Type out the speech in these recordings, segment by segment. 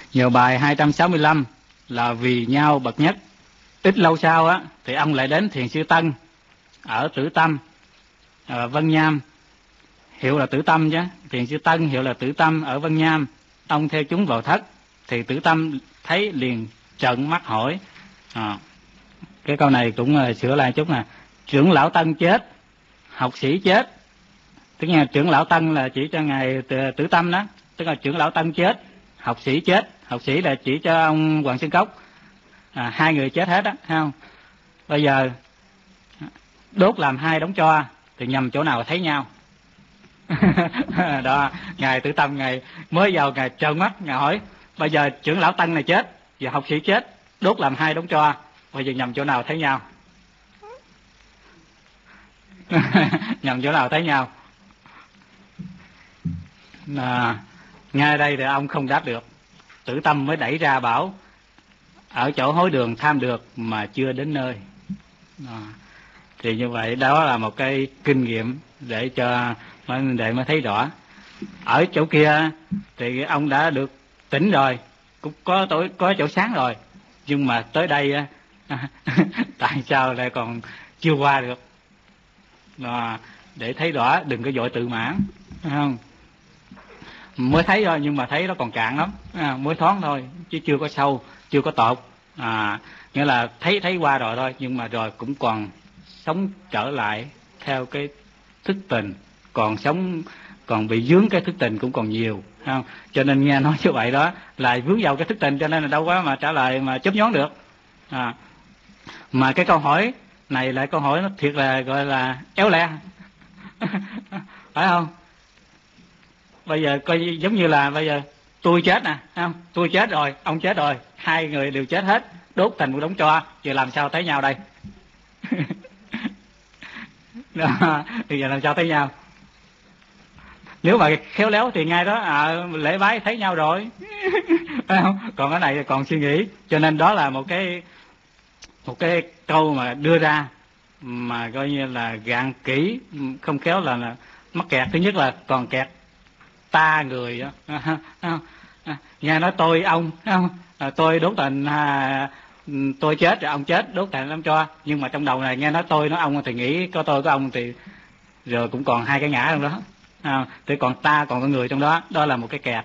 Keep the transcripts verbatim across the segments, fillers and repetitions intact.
Nhờ bài hai trăm sáu mươi lăm là vì nhau bậc nhất. Ít lâu sau á thì ông lại đến Thiền sư Tân ở Tử Tâm, à, Vân Nham, hiệu là Tử Tâm chứ. Thiền sư Tân hiệu là Tử Tâm ở Vân Nham. Ông theo chúng vào thất thì Tử Tâm thấy liền trợn mắt hỏi. À, cái câu này cũng uh, sửa lại chút nè. Trưởng lão Tân chết, học sĩ chết. Tức là trưởng lão Tân là chỉ cho ngài Tử Tâm đó, tức là trưởng lão Tân chết, học sĩ chết. Học sĩ là chỉ cho ông Hoàng Sơn Cốc. À, hai người chết hết á, thấy không? Bây giờ đốt làm hai đống tro thì nhầm chỗ nào thấy nhau. Đó, ngài Tử Tâm ngài mới vào ngài trợn mắt, ngài hỏi bây giờ trưởng lão Tân này chết và học sĩ chết, đốt làm hai đống tro, bây giờ nhầm chỗ nào thấy nhau? Nhầm chỗ nào thấy nhau? À, ngay đây thì ông không đáp được. Tử Tâm mới đẩy ra bảo ở chỗ hối đường tham được mà chưa đến nơi. À, thì như vậy đó là một cái kinh nghiệm để cho để mới thấy rõ. Ở chỗ kia thì ông đã được tỉnh rồi, cũng có tối có chỗ sáng rồi, nhưng mà tới đây tại sao lại còn chưa qua được? À, để thấy rõ đừng có vội tự mãn, phải không? Mới thấy thôi nhưng mà thấy nó còn cạn lắm, à, mới thoáng thôi chứ chưa có sâu, chưa có tột. À, nghĩa là thấy thấy qua rồi thôi, nhưng mà rồi cũng còn sống trở lại theo cái thức tình, còn sống còn bị vướng cái thức tình cũng còn nhiều, không? Cho nên nghe nói như vậy đó lại vướng vào cái thức tình, cho nên là đâu có mà trả lời mà chớp nhón được. À, mà cái câu hỏi này lại câu hỏi nó thiệt là gọi là éo le. Phải không? Bây giờ coi giống như là bây giờ tôi chết nè, không? Tôi chết rồi, ông chết rồi, hai người đều chết hết, đốt thành một đống tro, giờ làm sao thấy nhau đây? Đó, bây giờ làm sao thấy nhau? Nếu mà khéo léo thì ngay đó à, lễ bái thấy nhau rồi. Không? Còn cái này còn suy nghĩ, cho nên đó là một cái một cái câu mà đưa ra mà coi như là gạn kỹ, không khéo là, là mắc kẹt. Thứ nhất là còn kẹt ta người đó. Nghe nói tôi ông, không? À, tôi đốt thành à, tôi chết rồi ông chết, đốt thành làm cho, nhưng mà trong đầu này nghe nói tôi nói ông thì nghĩ có tôi có ông thì rồi cũng còn hai cái ngã trong đó. À, thì còn ta còn con người trong đó, đó là một cái kẹt.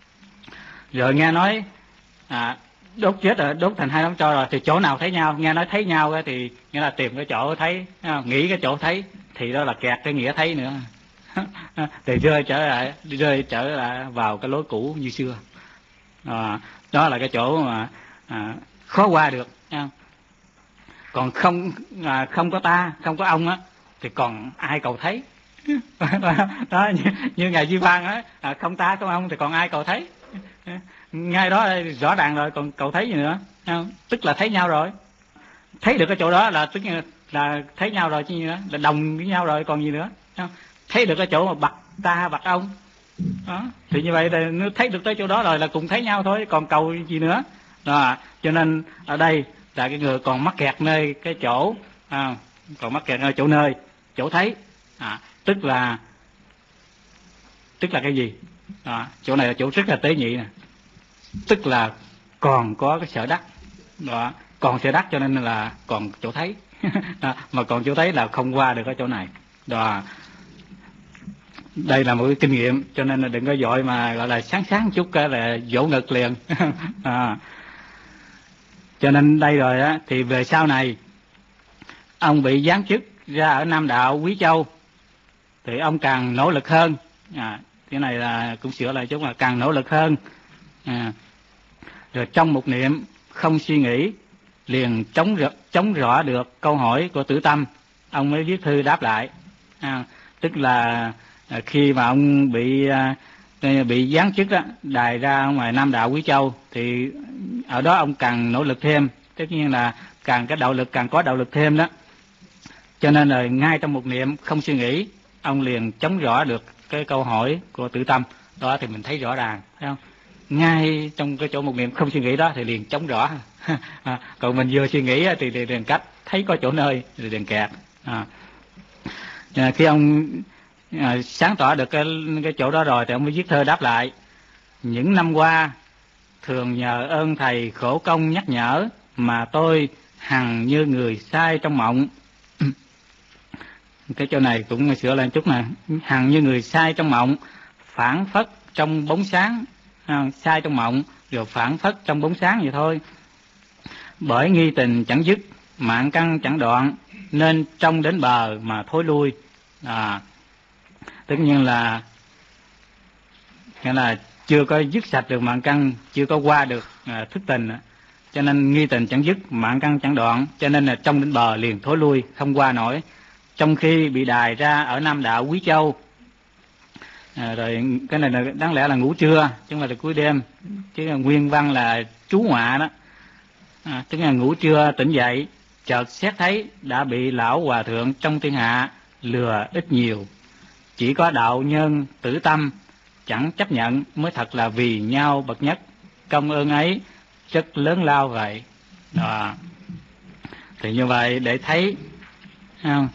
Rồi nghe nói à, đốt chết rồi, đốt thành hai đống tro rồi thì chỗ nào thấy nhau? Nghe nói thấy nhau thì nghĩa là tìm cái chỗ thấy, nghĩ cái chỗ thấy, thì đó là kẹt cái nghĩa thấy nữa. Thì rơi trở lại rơi trở lại vào cái lối cũ như xưa. À, đó là cái chỗ mà à, khó qua được. Còn không à, không có ta, không có ông á thì còn ai cầu thấy? Đó, như, như ngài Duy Phan á, à, không ta không ông thì còn ai cầu thấy? Ngay đó rõ ràng rồi, còn cầu thấy gì nữa? Không? Tức là thấy nhau rồi, thấy được cái chỗ đó là tức là thấy nhau rồi chứ gì nữa, là đồng với nhau rồi còn gì nữa? Không? Thấy được cái chỗ mà bặt ta bặt ông đó, thì như vậy thì nếu thấy được tới chỗ đó rồi là cùng thấy nhau thôi, còn cầu gì nữa? Đó, cho nên ở đây là cái người còn mắc kẹt nơi cái chỗ à, còn mắc kẹt nơi chỗ nơi chỗ thấy, à, tức là tức là cái gì? À, chỗ này là chỗ rất là tế nhị nè, tức là còn có cái sở đắc đó, còn sở đắc cho nên là còn chỗ thấy. À, mà còn chỗ thấy là không qua được cái chỗ này đó. Đây là một cái kinh nghiệm, cho nên là đừng có vội mà gọi là sáng sáng chút cái là vỗ ngực liền. À, cho nên đây rồi á thì về sau này ông bị giáng chức ra ở Nam Đạo Quý Châu thì ông càng nỗ lực hơn. À, cái này là cũng sửa lại chút là càng nỗ lực hơn. À, rồi trong một niệm không suy nghĩ liền chống chống rõ được câu hỏi của Tử Tâm, ông mới viết thư đáp lại. À, tức là khi mà ông bị bị giáng chức đó, đài ra ngoài Nam Đạo Quý Châu thì ở đó ông càng nỗ lực thêm, tất nhiên là càng cái đạo lực càng có đạo lực thêm đó. Cho nên là ngay trong một niệm không suy nghĩ, ông liền chống rõ được cái câu hỏi của Tử Tâm. Đó thì mình thấy rõ ràng, thấy không? Ngay trong cái chỗ một niệm không suy nghĩ đó thì liền chống rõ. À, còn mình vừa suy nghĩ thì liền cách thấy có chỗ nơi thì liền kẹt. À, khi ông à, sáng tỏ được cái cái chỗ đó rồi thì ông mới viết thơ đáp lại. Những năm qua thường nhờ ơn thầy khổ công nhắc nhở mà tôi hằng như người sai trong mộng. Cái chỗ này cũng sửa lại chút nè, hằng như người sai trong mộng, phảng phất trong bóng sáng, à, sai trong mộng rồi phảng phất trong bóng sáng vậy thôi. Bởi nghi tình chẳng dứt, mạng căn chẳng đoạn, nên trong đến bờ mà thối lui. À, tất nhiên là nghĩa là chưa có dứt sạch được mạng căn, chưa có qua được à, thức tình, cho nên nghi tình chẳng dứt, mạng căn chẳng đoạn, cho nên là trong đến bờ liền thối lui, không qua nổi. Trong khi bị đài ra ở Nam Đạo Quý Châu, à, rồi cái này là đáng lẽ là ngủ trưa chứ không phải là cuối đêm, chứ là nguyên văn là trú ngọa đó. À, tức là ngủ trưa tỉnh dậy, chợt xét thấy đã bị lão hòa thượng trong thiên hạ lừa ít nhiều, chỉ có đạo nhân tử tâm chẳng chấp nhận mới thật là vì nhau bậc nhất, công ơn ấy rất lớn lao vậy. Đó. Thì như vậy để thấy không?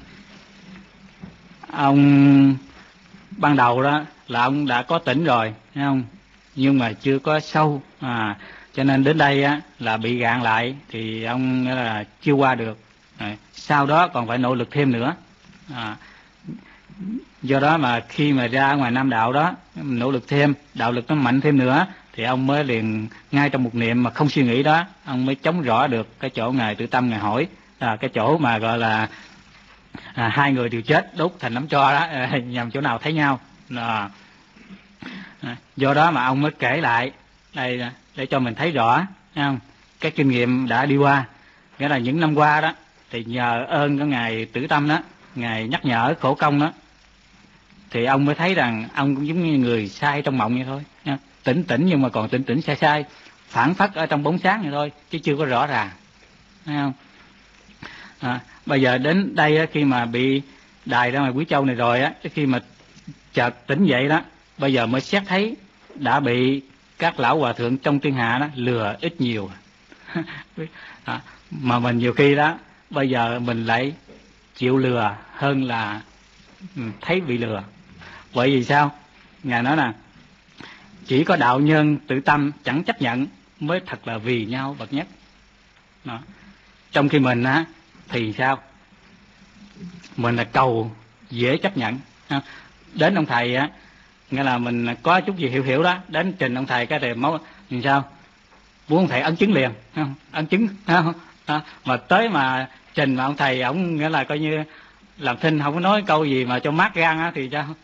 Ông ban đầu đó là ông đã có tỉnh rồi, thấy không? Nhưng mà chưa có sâu, à, cho nên đến đây á là bị gạn lại thì ông là chưa qua được. À, sau đó còn phải nỗ lực thêm nữa. À, do đó mà khi mà ra ngoài Nam Đạo đó nỗ lực thêm, đạo lực nó mạnh thêm nữa thì ông mới liền ngay trong một niệm mà không suy nghĩ đó, ông mới chống rõ được cái chỗ ngài Tử Tâm ngài hỏi, à, cái chỗ mà gọi là à, hai người đều chết đốt thành nắm tro đó, à, nhằm chỗ nào thấy nhau. À, do đó mà ông mới kể lại đây để cho mình thấy rõ, thấy không? Cái kinh nghiệm đã đi qua, nghĩa là những năm qua đó thì nhờ ơn của ngài Tử Tâm đó, ngài nhắc nhở khổ công đó, thì ông mới thấy rằng ông cũng giống như người sai trong mộng vậy thôi, nha. Tỉnh tỉnh nhưng mà còn tỉnh tỉnh sai sai, phản phất ở trong bóng sáng vậy thôi, chứ chưa có rõ ràng, thấy không? À, bây giờ đến đây khi mà bị đài ra ngoài Quý Châu này rồi á, khi mà chợt tỉnh dậy đó, bây giờ mới xét thấy đã bị các lão hòa thượng trong thiên hạ đó lừa ít nhiều. À, mà mình nhiều khi đó bây giờ mình lại chịu lừa hơn là thấy bị lừa. Bởi vì sao? Ngài nói là chỉ có đạo nhân tự tâm chẳng chấp nhận mới thật là vì nhau bậc nhất. Đó. Trong khi mình á thì sao? Mình là cầu dễ chấp nhận. Đến ông thầy á, nghĩa là mình có chút gì hiểu hiểu đó, đến trình ông thầy cái thì máu làm sao? Muốn ông thầy ấn chứng liền, không? Ấn chứng, không? À, mà tới mà trình mà ông thầy ổng nghĩa là coi như làm thinh không có nói câu gì mà cho mát gan á thì sao?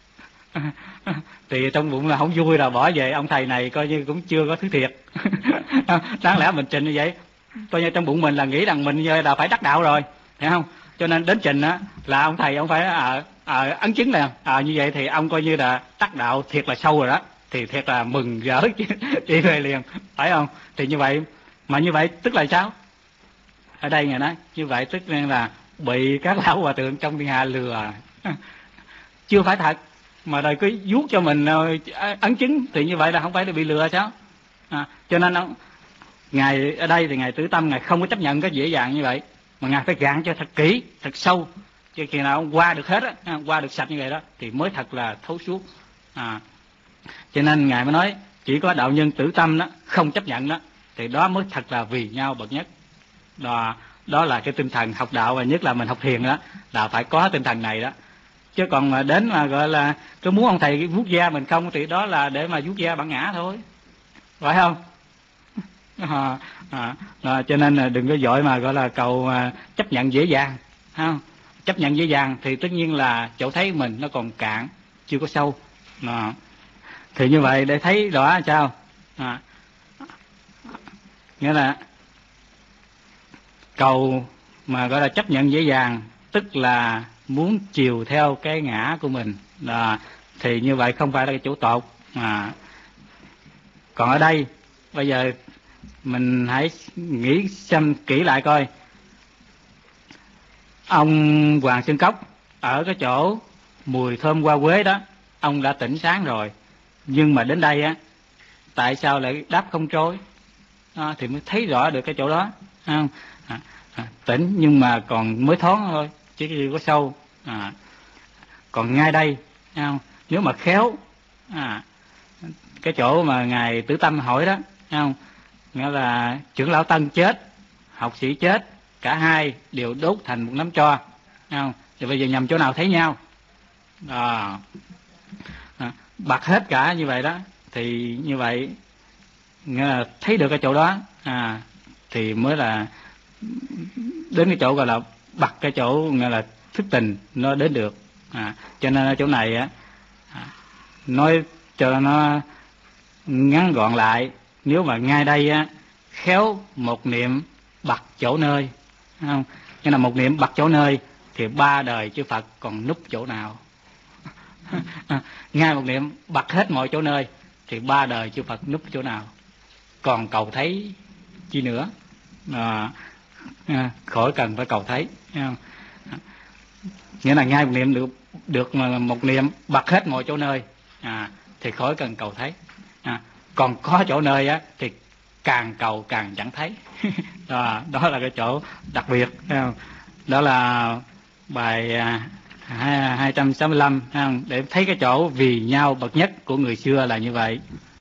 Thì trong bụng là không vui rồi bỏ về, ông thầy này coi như cũng chưa có thứ thiệt. Đáng lẽ mình trình như vậy coi như trong bụng mình là nghĩ rằng mình là phải đắc đạo rồi, hiểu không? Cho nên đến trình á là ông thầy ông phải à, à, ấn chứng liền, à, như vậy thì ông coi như là đắc đạo thiệt là sâu rồi đó, thì thiệt là mừng rỡ đi về liền, phải không? Thì như vậy mà như vậy tức là sao? Ở đây ngài nói như vậy tức là bị các lão hòa thượng trong thiên hạ lừa, chưa phải thật mà đời cứ vuốt cho mình ấn chứng, thì như vậy là không phải là bị lừa sao? À, cho nên ông ngài ở đây thì ngài Tử Tâm ngài không có chấp nhận cái dễ dàng như vậy, mà ngài phải gạn cho thật kỹ, thật sâu, chứ khi nào ông qua được hết á, qua được sạch như vậy đó thì mới thật là thấu suốt. À, cho nên ngài mới nói chỉ có đạo nhân Tử Tâm đó không chấp nhận đó, thì đó mới thật là vì nhau bậc nhất. Đó, đó là cái tinh thần học đạo, và nhất là mình học thiền đó là phải có tinh thần này đó. Chứ còn mà đến mà gọi là cứ muốn ông thầy vuốt da mình không thì đó là để mà vuốt da bản ngã thôi, phải không? À, à, à, cho nên là đừng có vội mà gọi là cầu à, chấp nhận dễ dàng, không? Chấp nhận dễ dàng thì tất nhiên là chỗ thấy mình nó còn cạn, chưa có sâu. À, thì như vậy để thấy rõ sao? À, nghĩa là cầu mà gọi là chấp nhận dễ dàng tức là muốn chiều theo cái ngã của mình, à, thì như vậy không phải là cái chỗ tột. À, còn ở đây bây giờ mình hãy nghĩ xem kỹ lại coi, ông Hoàng Sơn Cốc ở cái chỗ mùi thơm hoa quế đó, ông đã tỉnh sáng rồi, nhưng mà đến đây á tại sao lại đáp không trôi? À, thì mới thấy rõ được cái chỗ đó, không? À, à, tỉnh nhưng mà còn mới thoáng thôi chứ chưa có sâu. À, còn ngay đây không? Nếu mà khéo, à, cái chỗ mà ngài Tử Tâm hỏi đó thấy không? Nghĩa là trưởng lão Tân chết, học sĩ chết, cả hai đều đốt thành một nắm tro, thấy không? Thì bây giờ nhầm chỗ nào thấy nhau à, à, bật hết cả như vậy đó, thì như vậy nghĩa là thấy được cái chỗ đó à, thì mới là đến cái chỗ gọi là bật cái chỗ nghĩa là thức tình nó đến được à. Cho nên ở chỗ này á, nói cho nó ngắn gọn lại, nếu mà ngay đây á khéo một niệm bật chỗ nơi, không? Nghĩa là một niệm bật chỗ nơi thì ba đời chư Phật còn núp chỗ nào? Ngay một niệm bật hết mọi chỗ nơi thì ba đời chư Phật núp chỗ nào? Còn cầu thấy chi nữa à, à, khỏi cần phải cầu thấy, không? Nghĩa là ngay một niệm được được mà một niệm bật hết mọi chỗ nơi à, thì khỏi cần cầu thấy à, còn có chỗ nơi á thì càng cầu càng chẳng thấy. à, đó là cái chỗ đặc biệt, không? Đó là bài hai trăm sáu mươi lăm, không? Để thấy cái chỗ vì nhau bậc nhất của người xưa là như vậy.